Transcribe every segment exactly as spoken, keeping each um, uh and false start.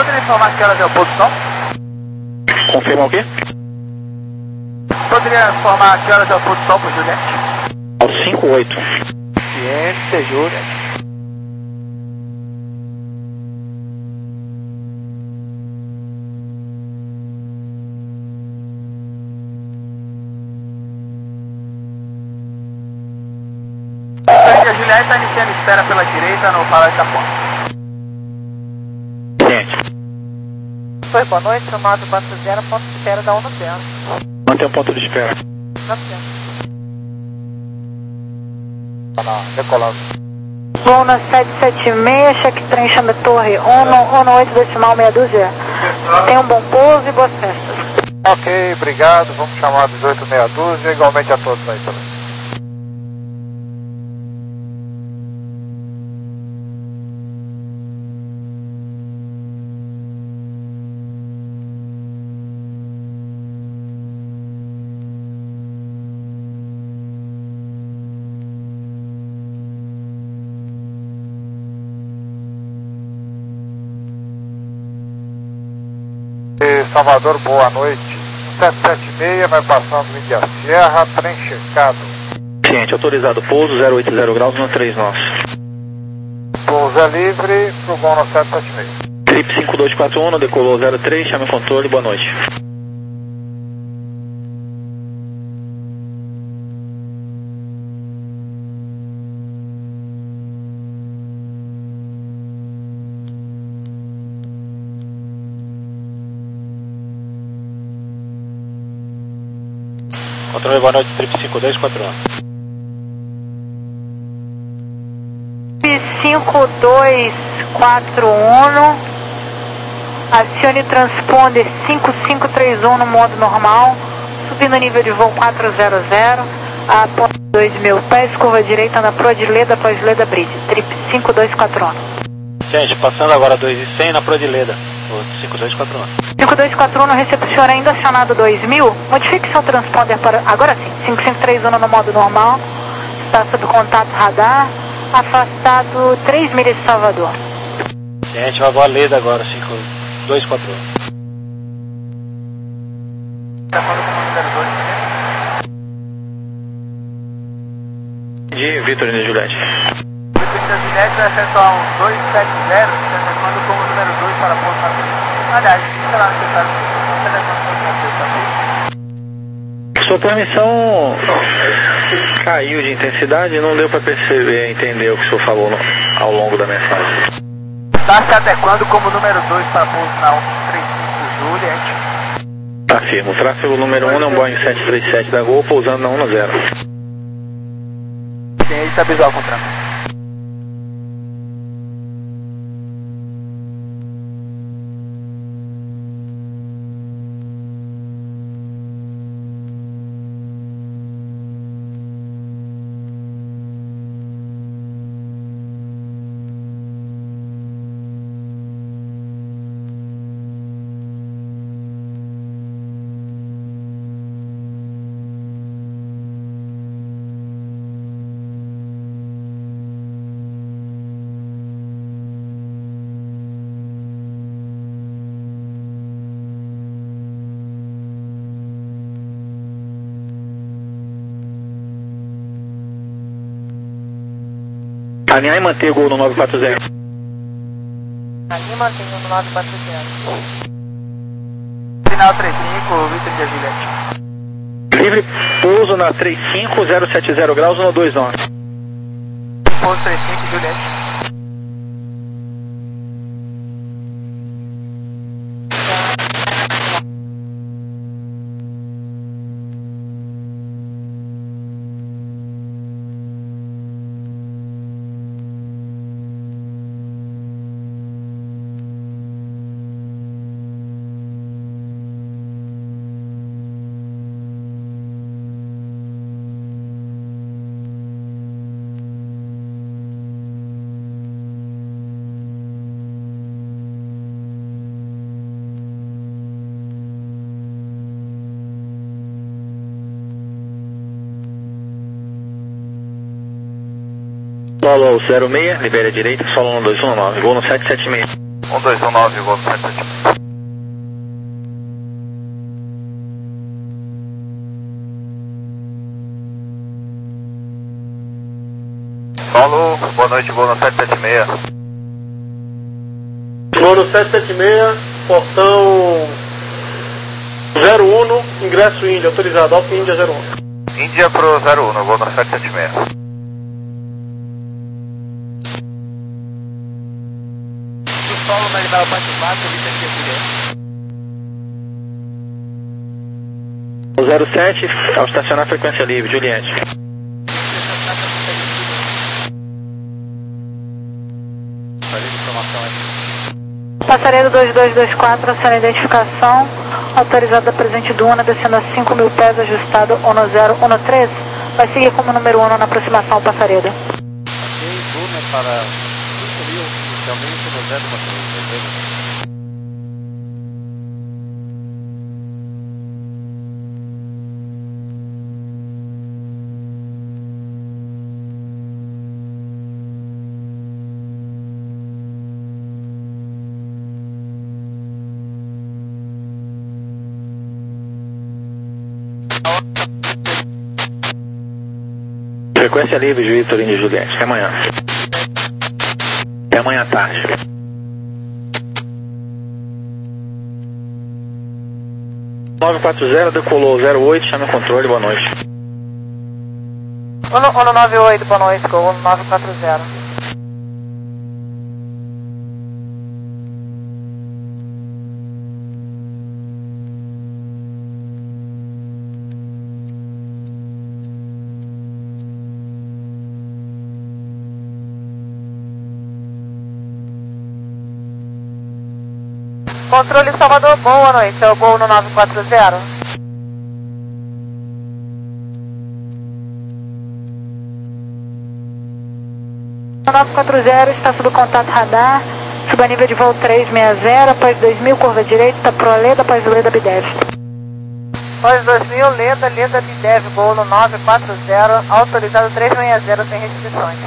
Poderia informar que horas é o pôr do sol? Confirma o quê? Poderia informar que horas é o pôr do sol para Juliette? Ao cinco oito. Ciência, Juliette. A Juliette está iniciando espera pela direita no Palácio da Ponte. Gente. Foi, boa noite, chamado Bato Zero, ponto de espera da ONU Terra. Mantém o ponto de espera. Na frente. Tá lá, decolando. Luna sete sete seis, cheque trem, chame torre, ONU, ONU oito decimal meia dúzia. Tenha um bom pouso e boas festas. Ok, obrigado, vamos chamar dezoito meia dúzia, igualmente a todos aí também. Salvador, boa noite. sete sete seis, vai passando em Índia Sierra, trem checado. Ciente, autorizado pouso, zero oito zero graus no três nós. Pouso é livre, pro voo no sete sete seis. Trip cinco dois quatro um, decolou zero três, chame o controle, boa noite. Controle, boa noite, Trip cinco dois quatro um. cinco dois quatro um, acione transponder cinco cinco três um no modo normal, subindo nível de voo quatrocentos, a ponto dois mil pés, curva direita na proa de Leda, após Leda Bridge, Trip cinco dois quatro um. Gente, passando agora dois e cem na proa de Leda, cinco dois quatro um. cinco dois quatro um no receptor ainda acionado dois mil, modifique seu transponder para, agora sim, cinco cinco três um no modo normal, está sob contato radar, afastado três milhas de Salvador. Gente, vai voar Leda agora, cinco dois quatro um. De Vitorino e Juliette. Vitorino e Juliette vai acessar um dois sete zero, telefone como número dois para a ponta frente. Aliás, fica lá no secretário, telefone Sua transmissão caiu de intensidade e não deu para perceber, entender o que o senhor falou no, ao longo da mensagem. Está se adequando como número dois para pouso na um três cinco Juliette. Afirmo, o tráfego número um é um Boeing sete três sete da Gol pousando na um zero. Sim, ele está visual contra mim. Alinhar e manter Gol no nove quatro zero. Alinhar e manter no nove quatro zero. Final três cinco, Vitorino e Juliette. Livre pouso na três cinco zero sete zero graus no dois nós. Pouso três cinco, Juliette. Solo zero seis, libere a direita, solo um dois um nove, voo no sete sete seis. um dois um nove, voo sete sete seis. Paulo, boa noite, voo no sete sete seis. Voo no sete sete seis, portão zero um, ingresso Índia, autorizado, Alfa Índia zero um. Índia pro zero um, voo no sete sete seis. O solo vai levar o bate-bate, eu vi que aqui é O zero sete, ao estacionar frequência livre, Juliette. Passaredo dois dois dois quatro, aciona a identificação, autorizado da presente Duna, descendo a cinco mil pés, ajustado ONO zero um três, vai seguir como número um na aproximação ao Passaredo. Ok, Duna para cinco mil, inicialmente no zero um três. Frequência livre, juiz Torinho de Juliette. Até amanhã. Até amanhã à tarde. nove quatro zero, decolou zero oito, chame o controle, boa noite. ONO nove oito, boa noite, Gol ONO nove quatro zero. Controle Salvador, boa noite, é o Gol no nove quatro zero. nove quatro zero, está sob contato radar, suba nível de voo trezentos e sessenta, após dois mil, curva direita, pro Leda, após Leda Bidev. Após dois mil, Leda, Leda Bidev, Gol no nove quatro zero, autorizado trezentos e sessenta, sem restrições.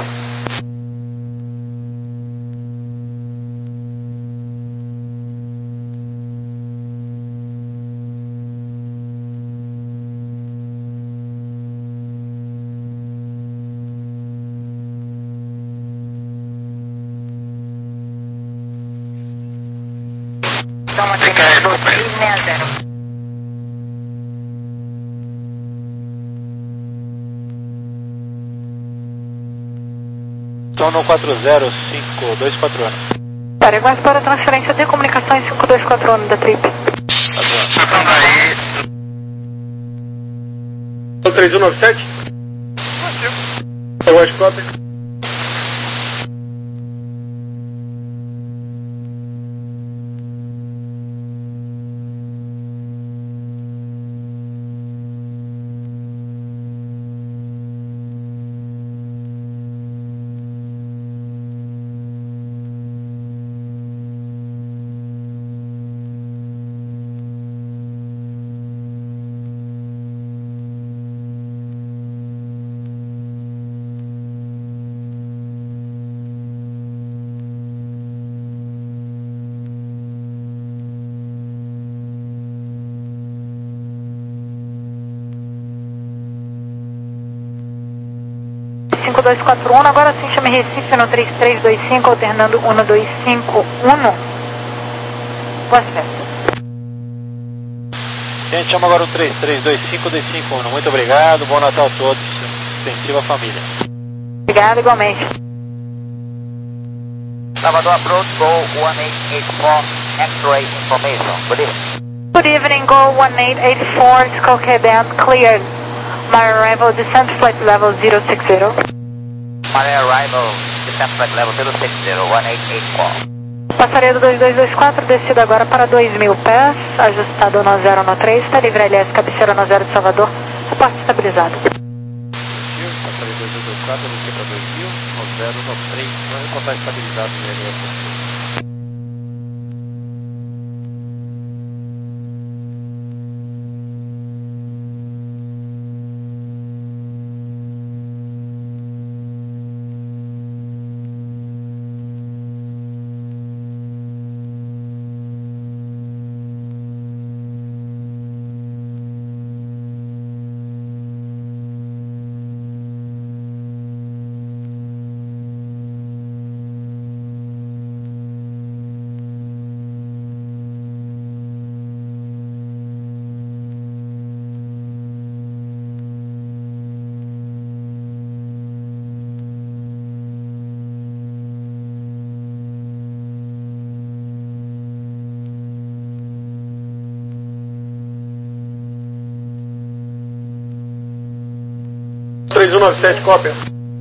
Sono quatro zero cinco dois quatro um. Para, aguarde para transferência de comunicações cinco dois quatro um da trip. três um nove sete? Eu acho que cinco dois quatro um, agora sim chame Recife no três três dois cinco, alternando um dois cinco um. Boas festas. Gente, chama agora o três três dois cinco dois cinco um. Muito obrigado, bom Natal a todos. Extensiva família. Obrigado, igualmente. Salvador Approach, Go one eight eight four, X-ray information. Good evening. Good evening, Go one eight eight four, Skokie Band cleared. My arrival, descent flight level zero six zero. My arrival, descent flight level zero six zero, one eight eight four. Passaredo dois dois dois quatro, descido agora para dois mil pés, ajustado no zero um três, está livre L S, cabeceira no zero de Salvador, suporte estabilizado. Passaredo dois dois dois quatro, desci para dois mil, no zero um três, vai encontrar estabilizado no L S. três um nove sete, cópia.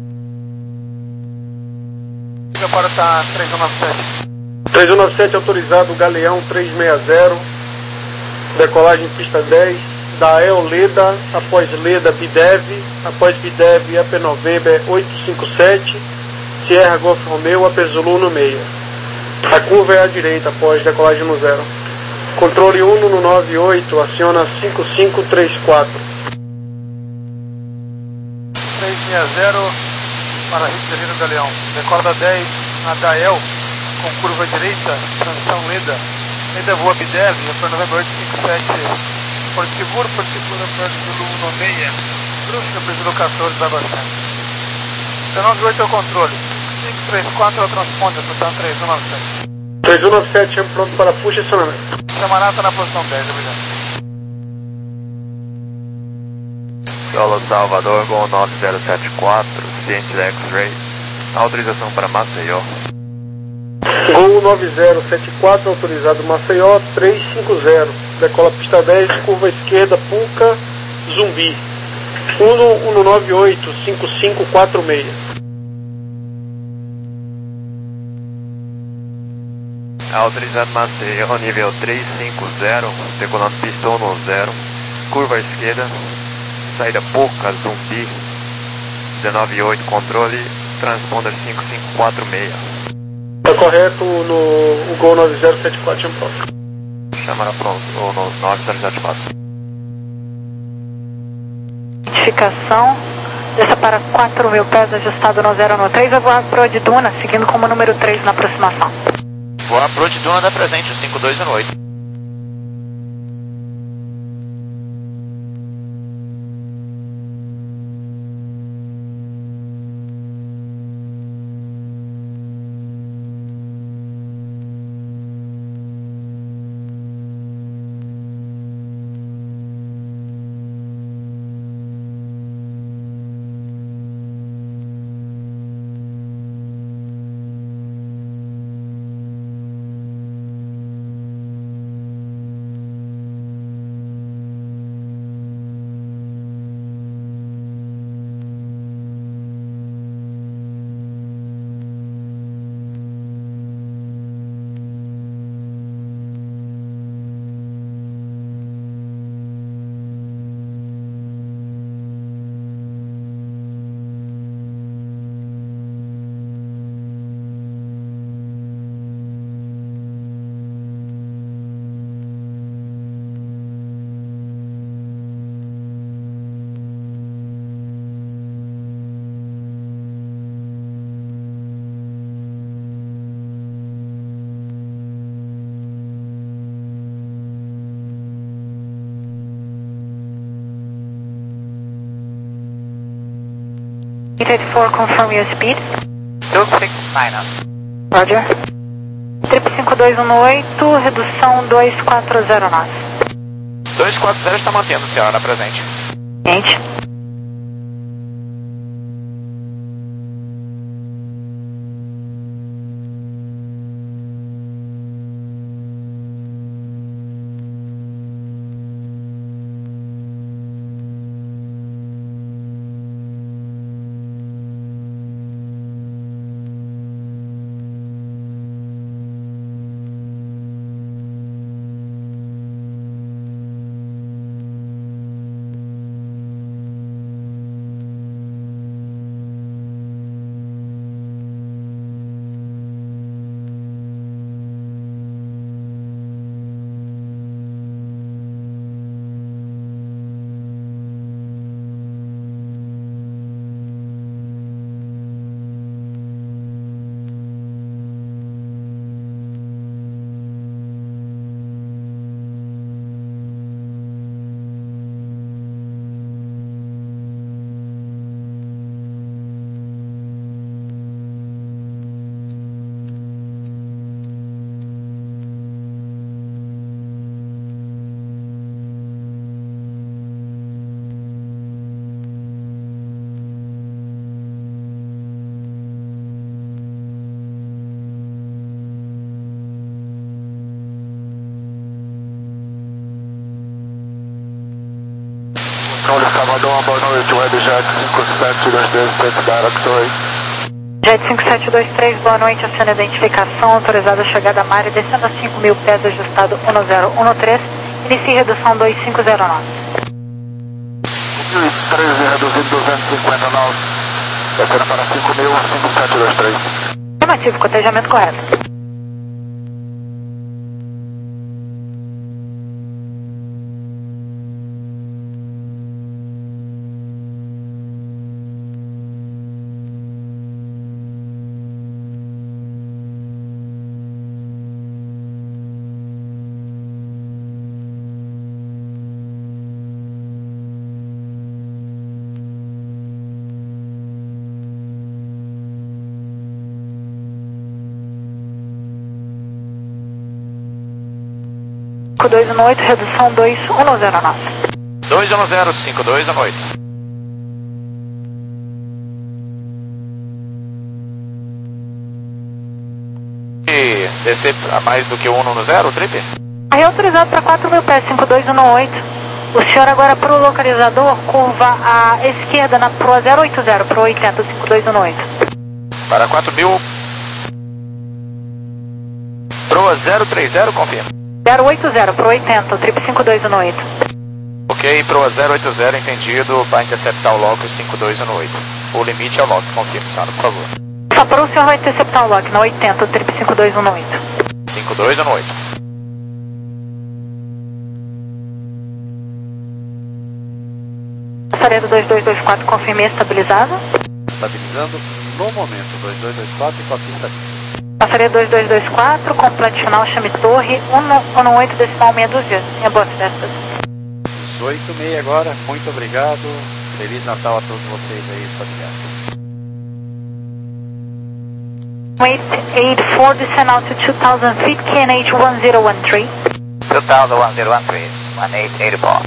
Agora tá três um nove sete. três um nove sete autorizado, Galeão três seis zero, decolagem pista dez, da El Leda, após Leda Bidev, após Bidev A P November oito cinco sete, Sierra Golf Romeo, A P Zulu no meio. A curva é à direita, após decolagem no zero. Controle um no nove oito, aciona cinco cinco três quatro. três seis zero para Rio de Galeão. Decola dez na Dael, com curva direita, transição Leda. Leda voa Bidev, A P November oito cinco sete, Porto Seguro, Porto Seguro, A P Zulu no meio. Brusca, A P Zulu quatorze, vai bastante. nove oito é o controle. cinco três quatro é o transponder, posição três um nove sete. três um nove sete, chama pronto para puxa e acionamento. Camarada na posição dez, obrigado. Solo Salvador, Gol nove zero sete quatro, ciente da X-Ray. Autorização para Maceió. Gol nove zero sete quatro, autorizado Maceió três cinco zero. Decola pista dez, curva esquerda, Puca, Zumbi. um no nove oito, cinco cinco quatro seis. Autorizado Maceió, nível três cinco zero, decolando pista um no zero, curva esquerda, saída Puca, Zumbi, dezenove oito, controle, transponder cinco cinco quatro seis. Está correto no Gol nove zero sete quatro, chama pronto. Chama pronto, ou no nove zero sete quatro. Identificação, desça para quatro mil pés, ajustado no zero no três, vai voar pro de Duna, seguindo como número três na aproximação. Voar pro de Duna da presente, o cinco dois um oito. eight eight four, confirm your speed. two six nine up. Roger. Trip cinco dois um oito, redução dois quatro zero nove. dois quatro zero está mantendo, senhora, na presente. Gente. Controle Salvador, boa noite, Webjet cinco sete dois três, State Directory. Jet cinco sete dois três, boa noite, aciona a identificação, autorizada a chegada a Mari, descendo a cinco mil pés, ajustado um zero um três, inicie redução dois cinco zero nove. mil e treze, reduzindo duzentos e cinquenta nós, descendo para cinco mil, cinco sete dois três. Afirmativo, cotejamento correto. cinco dois um oito, redução dois um zero nove. dois um zero, cinco dois um oito. E descer a mais do que um um zero, trip? Aí autorizado para quatro mil pés, cinco dois um oito. O senhor agora para o localizador, curva à esquerda na proa zero oito zero, proa oitenta, cinco dois um oito. Para quatro mil. Proa zero três zero, confirma. zero oito zero, proa oitenta, trip cinco dois um oito. Ok, proa zero oito zero, entendido, para interceptar o lock cinco dois um oito. O limite é o lock, confirme, senhora, por favor. Só para o senhor vai interceptar o lock na oitenta, trip cinco dois um oito. cinco dois um oito. Passaredo dois dois dois quatro, confirmei, estabilizado. Estabilizando no momento, dois dois dois quatro e com a pista. Passaredo dois dois dois quatro, completo final, chame torre, um um oito decimal meia dúzia. Minha boa festas. dezoito e meia agora, muito obrigado. Feliz Natal a todos vocês aí, familiares. eight eight four, descend out to two thousand feet, K N H one zero one three. two thousand one zero one three, one eight eight four.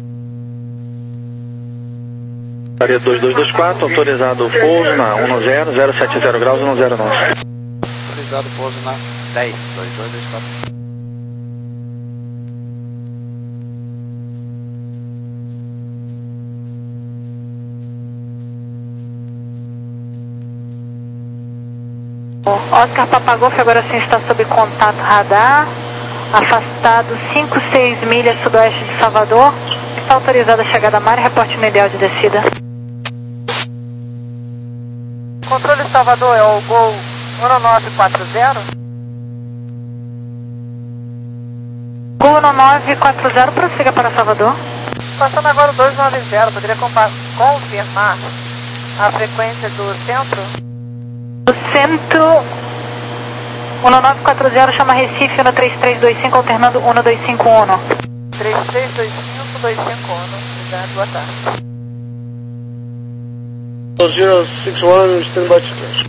Área dois dois dois quatro, autorizado o pouso na um zero, zero sete zero graus, um zero nove. Autorizado o pouso na dez, dois dois dois quatro. Oscar Papagolf, agora sim está sob contato radar, afastado cinco, seis milhas sudoeste de Salvador, está autorizada a chegada a mar e reporte no ideal de descida. Controle Salvador, é o Gol um nove quatro zero? Gol um nove quatro zero, prossiga para Salvador. Passando agora o dois nove zero, poderia confirmar a frequência do centro? O centro um nove quatro zero chama Recife, um três três dois cinco, alternando um dois cinco um. três três dois cinco, dois cinco um, obrigado, boa tarde. zero six one, stand by to crash.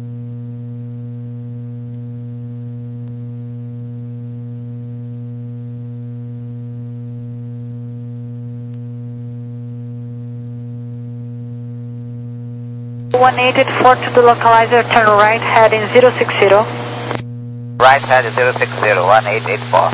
one eight eight four to the localizer, turn right, heading zero six zero. Right head zero six zero, one eight eight four.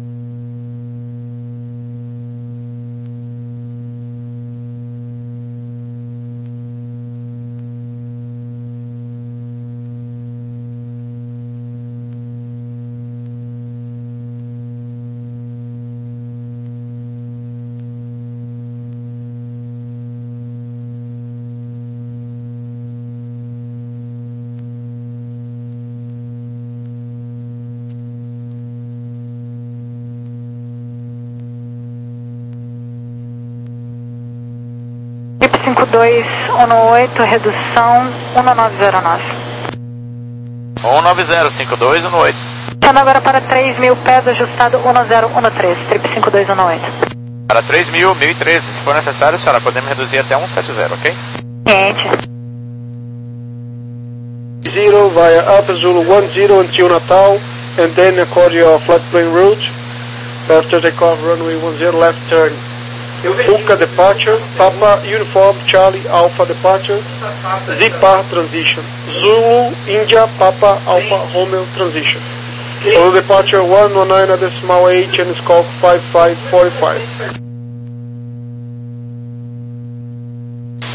cinco dois um oito, redução um nove zero nove. um nove zero, cinco dois um oito. Chama agora para três mil pés, ajustado um zero um três, trip cinco dois um oito. Para três mil, mil e treze, se for necessário, senhora, podemos reduzir até um sete zero, ok? Ciente. Zero via Alpha Zulu one zero until Natal, and then according your flight plane route, after takeoff runway one zero, left turn. Puka departure, Papa Uniform Charlie Alpha departure, Zipar transition, Zulu India Papa Alpha Romeo transition. Follow departure one one nine at decimal eight and scope five five four five.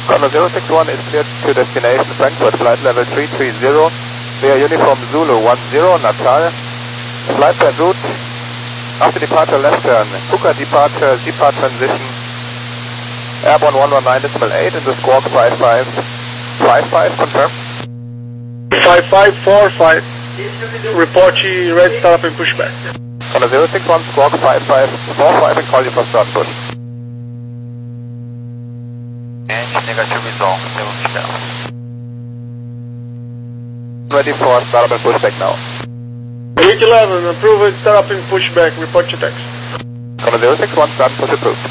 Contact zero six one is cleared to destination Frankfurt, flight level three three zero, via Uniform Zulu one zero, Natal. Flight en route, after departure left turn, Kuka departure, depart transition, Airborne one one nine decimal eight in the squawk five five five five, confirm. five five four five, report you ready start up and pushback. Contact zero six one squawk five five four five and call you for start push. Gente, negativo visual, pelo Michel. Ready for start up and pushback now. Week eleven, approve it, start up and pushback, report your text. Contact zero six one, start and push approved.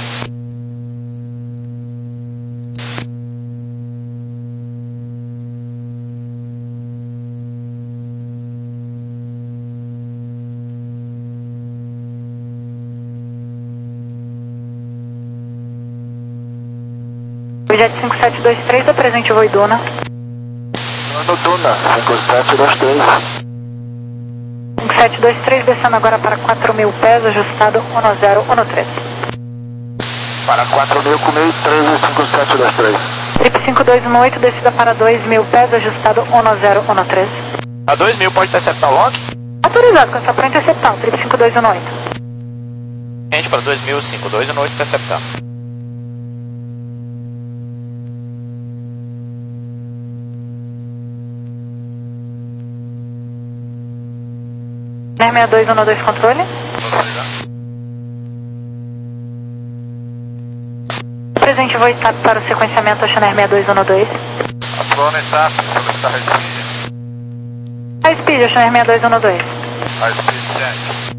Jet cinco sete dois três, apresente o voo Duna. No Duna, cinco sete dois três. cinco sete dois três, descendo agora para quatro mil pés, ajustado um zero um três. Para quatro mil com mil e treze, cinco sete dois três. Trip cinco dois um oito, descida para dois mil pés, ajustado um zero um três. A dois mil pode interceptar o log? Autorizado, com essa para interceptar, trip cinco dois um oito. Gente, para dois mil, cinco dois um oito, interceptar. seis dois um dois, controle. Presente voo TAP para o sequenciamento Oceaner seis dois um dois. Atuando em TAP, solicitar high speed. High speed, Oceaner seis dois um dois. High speed, gente.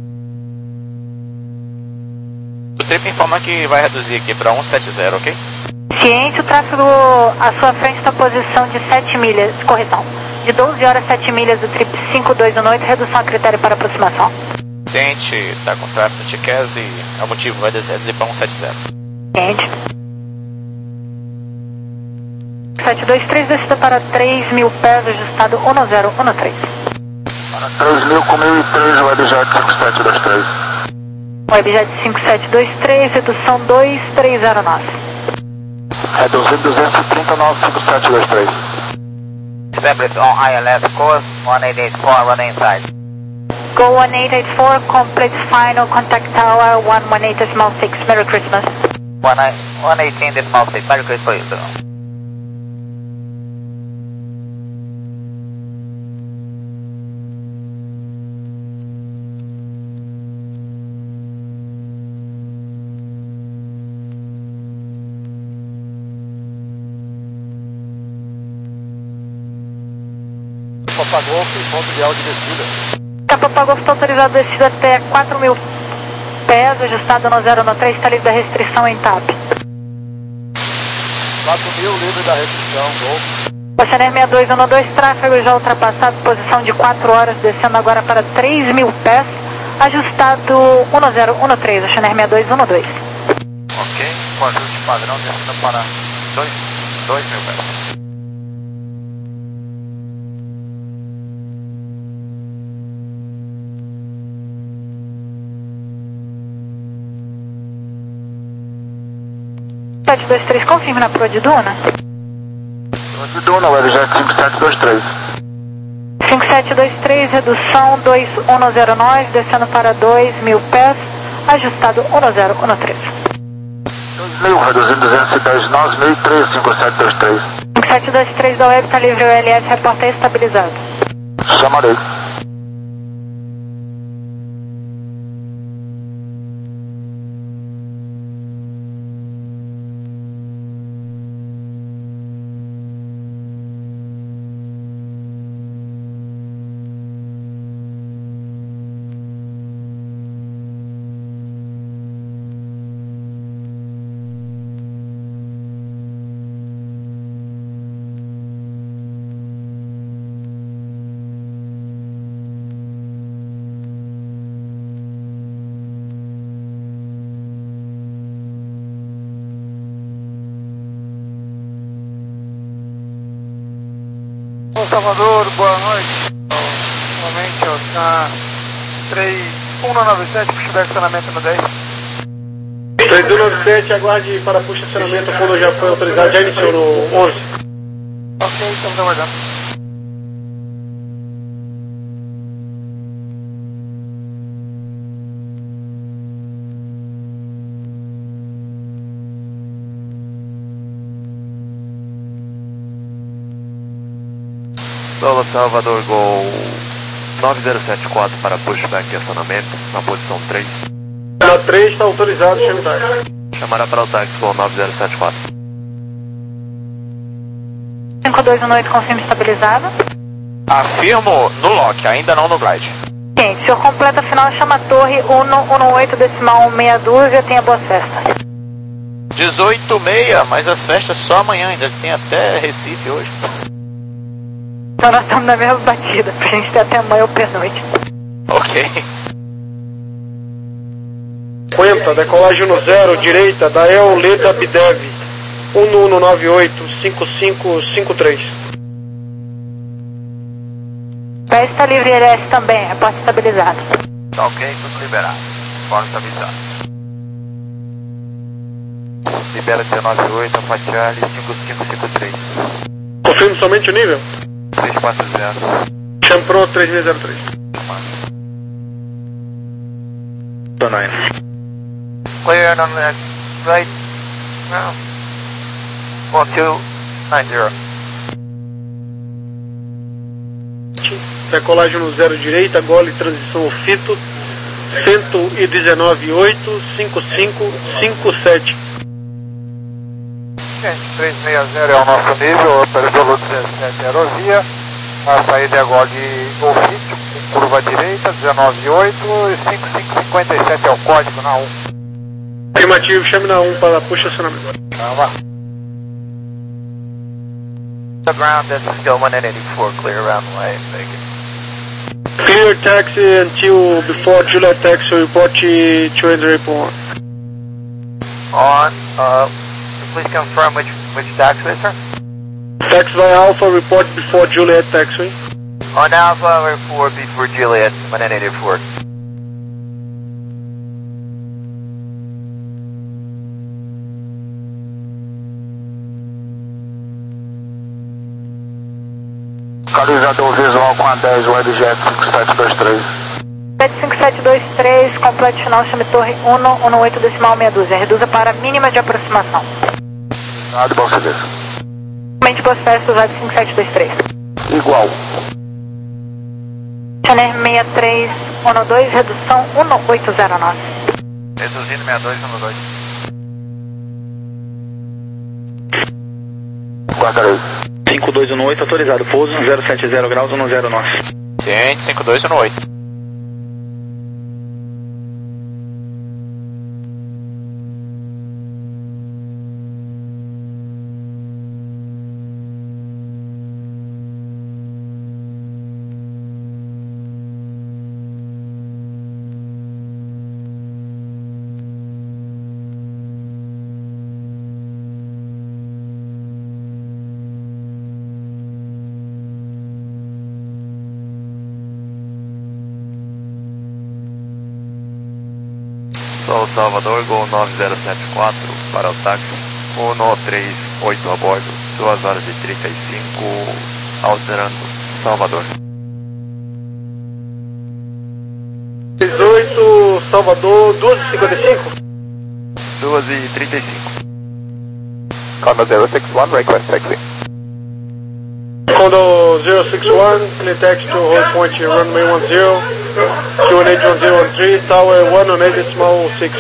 O trip informa que vai reduzir aqui para cento e setenta, ok? Ciente, o tráfego à sua frente está posição de sete milhas, correção. De doze horas, sete milhas do trip cinco dois um oito, redução a critério para aproximação. Ciente, está com tráfego no Tiquez e é o motivo, vai reduzir para cento e setenta. Ciente. sete dois três, descida para três mil pés, ajustado um zero um três. Para três mil com mil e treze, Webjet cinco sete dois três. Webjet cinco sete dois três, redução dois três zero nove. Reduzindo duzentos e trinta, nove cinco sete dois três. Establish on I L S course, one eight eight four, run inside. Go one eight eight four, complete final, contact tower, one one eight decimal six, Merry Christmas. one eighteen decimal six, Merry Christmas for you, sir. Papagolf, ponto ideal de descida. Papagolf está autorizado a descida até quatro mil pés, ajustado no zero um três, está livre da restrição em TAP. quatro mil, livre da restrição, gol. Oceaner seis dois um dois, tráfego já ultrapassado, posição de quatro horas, descendo agora para três mil pés, ajustado um zero um três, Oceaner seis dois um dois. Ok, com ajuste padrão, descendo para dois mil pés. sete dois três, confirme na proa de Duna. De Duna, Webjet cinco sete dois três. cinco sete dois três, redução dois um zero nove, descendo para dois mil pés, ajustado um zero um três. dois mil, reduzindo duzentos e dez, nove mil e treze, cinco sete dois três. cinco sete dois três da web, está livre o L S, reporta estabilizado. Chamarei. Salvador, boa noite. Novamente, ó, na três um nove sete, pushback estacionamento no dez. três um nove sete, aguarde para push estacionamento quando já foi autorizado, já iniciou no onze. Ok, estamos aguardando. Solo Salvador Gol nove zero sete quatro para pushback e acionamento, na posição três. Na três está autorizado, chame táxi. Chamará para o táxi Gol nove zero sete quatro. cinco dois um oito, confirma estabilizado. Afirmo no lock, ainda não no glide. Sim, senhor completa final, chama a torre um um oito decimal meia dúzia, tenha boa festa. dezoito e meia, mas as festas só amanhã, ainda tem até Recife hoje. Então nós estamos na mesma batida, pra gente ter até amanhã ou pernoite. Ok. cinquenta, decolagem no zero, direita, Dael Leda Bidev, um um nove oito, cinco cinco cinco três. Pé está livre L S também, é porta estabilizada. Tá ok, tudo liberado. Bora estabilizar. Libera dezenove oito, Alpha Charlie cinco cinco cinco três. Confirme somente o nível. três quatro zero. Chame pronto, três seis zero três. Clear on the right. No. one two nine zero. Decolagem no zero, direita, gole, transição Fito, cento e dezenove oito, cinco cinco cinco sete. trezentos e sessenta é o nosso nível, operador dezessete Aerovia, a saída é agora de ofício, curva direita, dezenove oito e cinco cinco cinco sete é o código na um. Afirmativo, chame na um para puxa acionamento. Calma. The ground, this is still one eighty-four, clear around the way, vacant. Clear taxi until before Juliet taxi, report to Andrew Pond. On, uh, please confirm which, which taxiway, sir? Taxi by Alpha, report before Juliet taxi. On Alpha, report before Juliet, one eighty-four. Localizador visual com a dez, Webjet cinco sete dois três. sete cinco sete dois três, completo final, chame torre um um oito decimal meia dúzia, reduza para mínima de aproximação. Nada, bom serviço. Somente boas festas, Web cinco sete dois três. Igual. Channel sessenta e três um dois, redução um oito zero nove. Reduzindo sessenta e dois um dois. Guardarei. cinco dois um oito, autorizado, pouso zero sete zero graus, um zero nove. Ciente, cinco dois um oito. Sol Salvador, Gol nove zero sete quatro para o táxi um três oito a bordo, duas horas e trinta e cinco, alterando Salvador. dezoito, Salvador, duas e cinquenta e cinco. duas e trinta e cinco. Condor zero six one, request taxi. Condor zero six one, clear taxi to hold point runway one zero, Q one eight one zero one three, tower one on eight decimal six.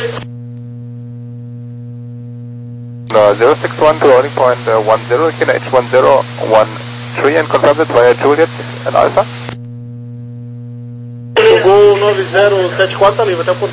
No, zero six one to loading point uh, one zero, Q H one zero one three, and confirm it via Juliet and Alpha. O Gol nove zero sete quatro tá livre, até o ponto.